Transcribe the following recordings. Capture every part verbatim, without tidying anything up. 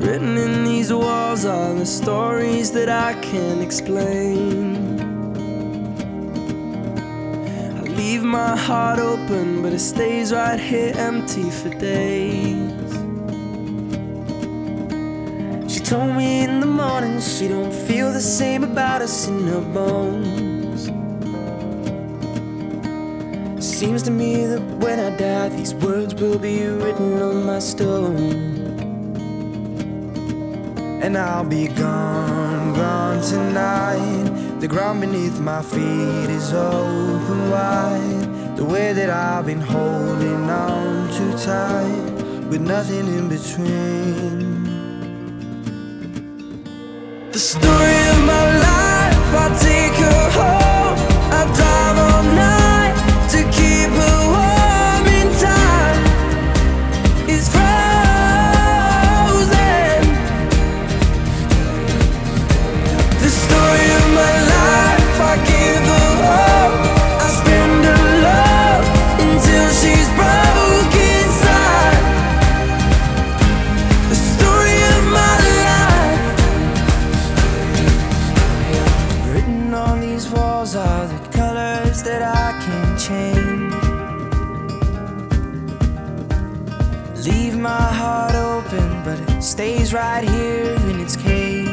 Written in these walls are the stories that I can't explain. I leave my heart open, but it stays right here empty for days. She told me in the morning she don't feel the same about us in her bones. Seems to me that when I die, these words will be written on my stone. And I'll be gone, gone tonight. The ground beneath my feet is open wide. The way that I've been holding on too tight, with nothing in between. The story of my life, I take her home. I drive all night to keep her warm in time. It's frozen. The story of my life, I give her hope. I spend her love until she's broke inside. The story of my life. Written on these walls are the colors that I can't change. Leave my heart open, but it stays right here in its cage.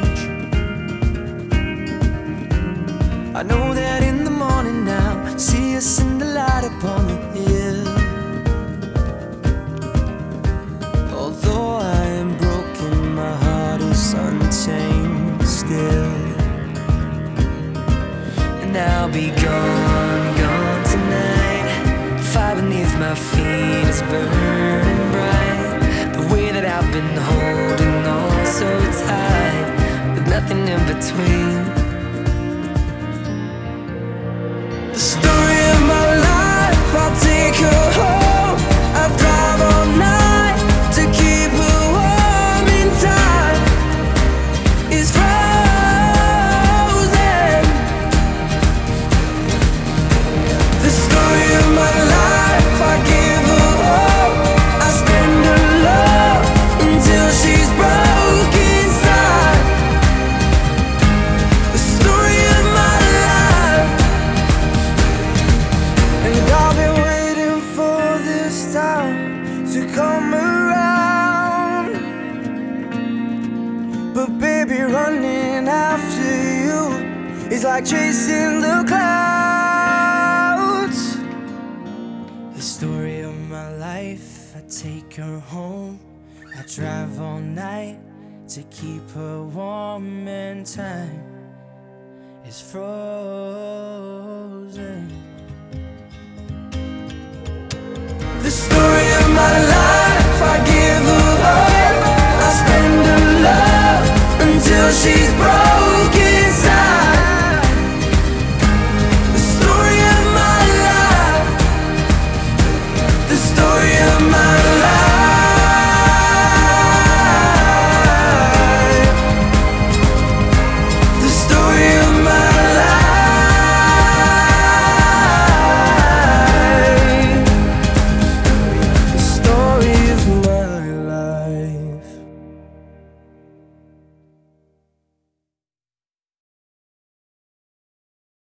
I know that in the morning now, see us in the light upon the hill. Although I am broken, my heart is unchained still. And I'll be gone, gone tonight. Fire beneath my feet is burning bright. The way that I've been holding on so tight, with nothing in between. The story of my life, I'll take her home. I drive all night to keep her warm in time. It's frozen. The story of my life, I give her hope. I spend her love until she's broke inside. The story of my life. And I've been waiting for this time to come around. But baby, running after you is like chasing the clouds. The story of my life, I take her home. I drive all night to keep her warm, and time is frozen. The story